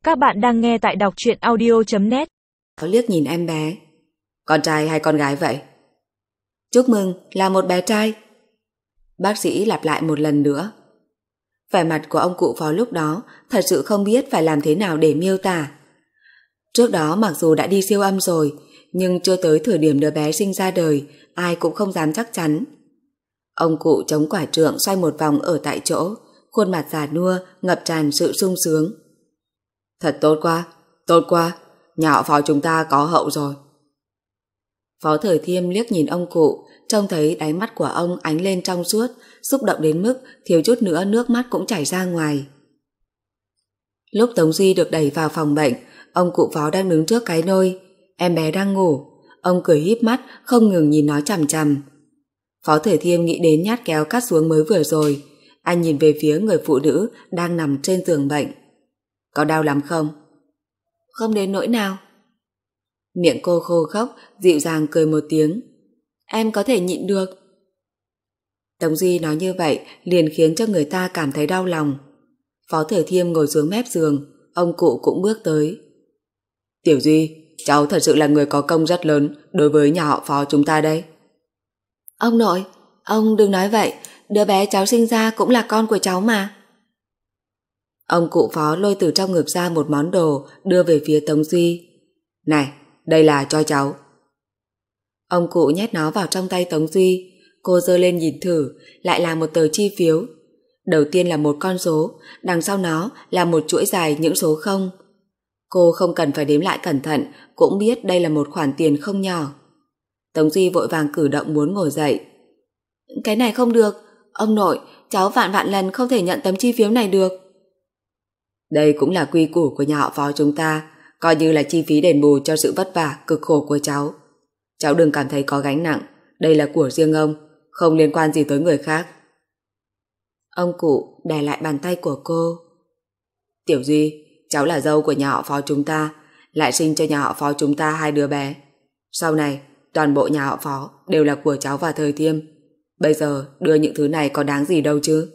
Các bạn đang nghe tại đọc truyện audio.net. Liếc nhìn em bé. Con trai hay con gái vậy? Chúc mừng, là một bé trai. Bác sĩ lặp lại một lần nữa. Vẻ mặt của ông cụ Phó lúc đó thật sự không biết phải làm thế nào để miêu tả. Trước đó mặc dù đã đi siêu âm rồi, nhưng chưa tới thời điểm đứa bé sinh ra đời, ai cũng không dám chắc chắn. Ông cụ chống quả trượng xoay một vòng ở tại chỗ, khuôn mặt già nua ngập tràn sự sung sướng. Thật tốt quá, nhà họ Phó chúng ta có hậu rồi. Phó Thời Thiêm liếc nhìn ông cụ, trông thấy đáy mắt của ông ánh lên trong suốt, xúc động đến mức thiếu chút nữa nước mắt cũng chảy ra ngoài. Lúc Tống Duy được đẩy vào phòng bệnh, ông cụ Phó đang đứng trước cái nôi, em bé đang ngủ, ông cười híp mắt không ngừng nhìn nó chằm chằm. Phó Thời Thiêm nghĩ đến nhát kéo cắt xuống mới vừa rồi, anh nhìn về phía người phụ nữ đang nằm trên giường bệnh. Có đau lắm không? Không đến nỗi nào. Miệng cô khô khốc, dịu dàng cười một tiếng. Em có thể nhịn được. Tống Duy nói như vậy liền khiến cho người ta cảm thấy đau lòng. Phó Thời Thiêm ngồi xuống mép giường, ông cụ cũng bước tới. Tiểu Duy, cháu thật sự là người có công rất lớn đối với nhà họ Phó chúng ta đây. Ông nội, ông đừng nói vậy, đứa bé cháu sinh ra cũng là con của cháu mà. Ông cụ Phó lôi từ trong ngực ra một món đồ đưa về phía Tống Duy. Này, đây là cho cháu. Ông cụ nhét nó vào trong tay Tống Duy. Cô giơ lên nhìn thử, lại là một tờ chi phiếu. Đầu tiên là một con số, đằng sau nó là một chuỗi dài những số không. Cô không cần phải đếm lại cẩn thận, cũng biết đây là một khoản tiền không nhỏ. Tống Duy vội vàng cử động muốn ngồi dậy. Cái này không được, ông nội, cháu vạn vạn lần không thể nhận tấm chi phiếu này được. Đây cũng là quy củ của nhà họ Phó chúng ta, coi như là chi phí đền bù cho sự vất vả, cực khổ của cháu. Cháu đừng cảm thấy có gánh nặng, đây là của riêng ông, không liên quan gì tới người khác. Ông cụ đè lại bàn tay của cô. Tiểu Duy, cháu là dâu của nhà họ Phó chúng ta, lại sinh cho nhà họ Phó chúng ta 2 đứa bé. Sau này, toàn bộ nhà họ Phó đều là của cháu và Thời Thiêm. Bây giờ đưa những thứ này có đáng gì đâu chứ.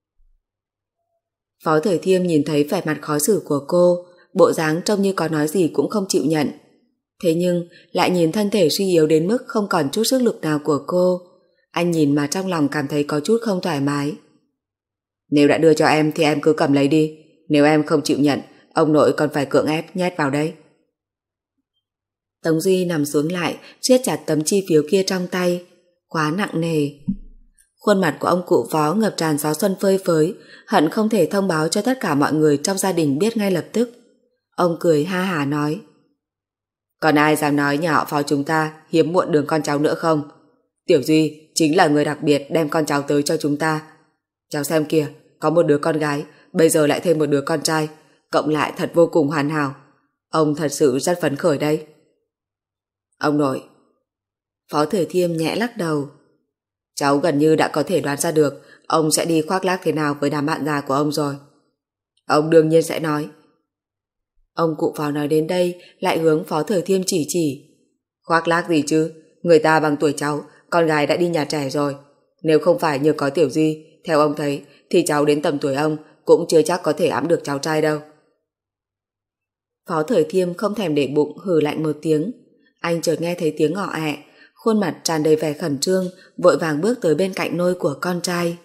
Phó Thời Thiêm nhìn thấy vẻ mặt khó xử của cô, bộ dáng trông như có nói gì cũng không chịu nhận. Thế nhưng lại nhìn thân thể suy yếu đến mức không còn chút sức lực nào của cô, anh nhìn mà trong lòng cảm thấy có chút không thoải mái. Nếu đã đưa cho em thì em cứ cầm lấy đi, nếu em không chịu nhận, ông nội còn phải cưỡng ép nhét vào đây. Tống Duy nằm xuống lại, siết chặt tấm chi phiếu kia trong tay, quá nặng nề. Khuôn mặt của ông cụ Phó ngập tràn gió xuân phơi phới, hận không thể thông báo cho tất cả mọi người trong gia đình biết ngay lập tức. Ông cười ha hả nói. Còn ai dám nói nhà họ Phó chúng ta hiếm muộn đường con cháu nữa không? Tiểu Duy chính là người đặc biệt đem con cháu tới cho chúng ta. Cháu xem kìa, có một đứa con gái, bây giờ lại thêm một đứa con trai, cộng lại thật vô cùng hoàn hảo. Ông thật sự rất phấn khởi đấy. Ông nội. Phó Thời Thiêm nhẹ lắc đầu. Cháu gần như đã có thể đoán ra được ông sẽ đi khoác lác thế nào với đám bạn già của ông rồi. Ông đương nhiên sẽ nói. Ông cụ Phó nói đến đây lại hướng Phó Thời Thiêm chỉ. Khoác lác gì chứ, người ta bằng tuổi cháu, con gái đã đi nhà trẻ rồi. Nếu không phải nhờ có Tiểu Duy, theo ông thấy, thì cháu đến tầm tuổi ông cũng chưa chắc có thể ẵm được cháu trai đâu. Phó Thời Thiêm không thèm để bụng hừ lạnh một tiếng. Anh chợt nghe thấy tiếng ngọ ẹ, khuôn mặt tràn đầy vẻ khẩn trương, vội vàng bước tới bên cạnh nôi của con trai.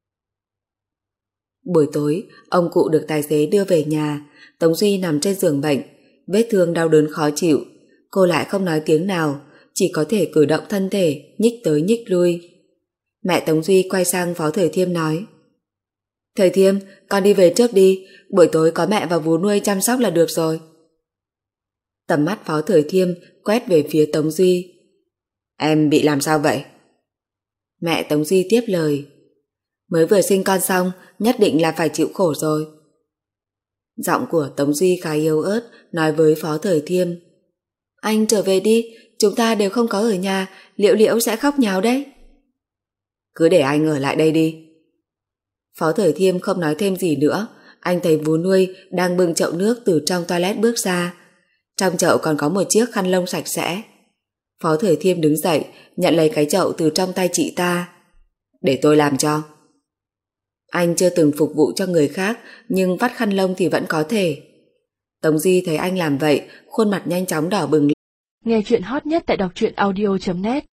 Buổi tối, ông cụ được tài xế đưa về nhà. Tống Duy nằm trên giường bệnh, vết thương đau đớn khó chịu. Cô lại không nói tiếng nào, chỉ có thể cử động thân thể, nhích tới nhích lui. Mẹ Tống Duy quay sang Phó Thời Thiêm nói. Thời Thiêm, con đi về trước đi, buổi tối có mẹ và vú nuôi chăm sóc là được rồi. Tầm mắt Phó Thời Thiêm quét về phía Tống Duy. Em bị làm sao vậy? Mẹ Tống Duy tiếp lời. Mới vừa sinh con xong, nhất định là phải chịu khổ rồi. Giọng của Tống Duy khá yếu ớt, nói với Phó Thời Thiêm. Anh trở về đi, chúng ta đều không có ở nhà, Liễu Liễu sẽ khóc nháo đấy. Cứ để anh ở lại đây đi. Phó Thời Thiêm không nói thêm gì nữa, anh thấy vú nuôi đang bưng chậu nước từ trong toilet bước ra. Trong chậu còn có một chiếc khăn lông sạch sẽ. Phó Thời Thiêm đứng dậy, nhận lấy cái chậu từ trong tay chị ta. Để tôi làm cho. Anh chưa từng phục vụ cho người khác, nhưng vắt khăn lông thì vẫn có thể. Tống Di thấy anh làm vậy, khuôn mặt nhanh chóng đỏ bừng. Nghe chuyện hot nhất tại đọc truyện audio.net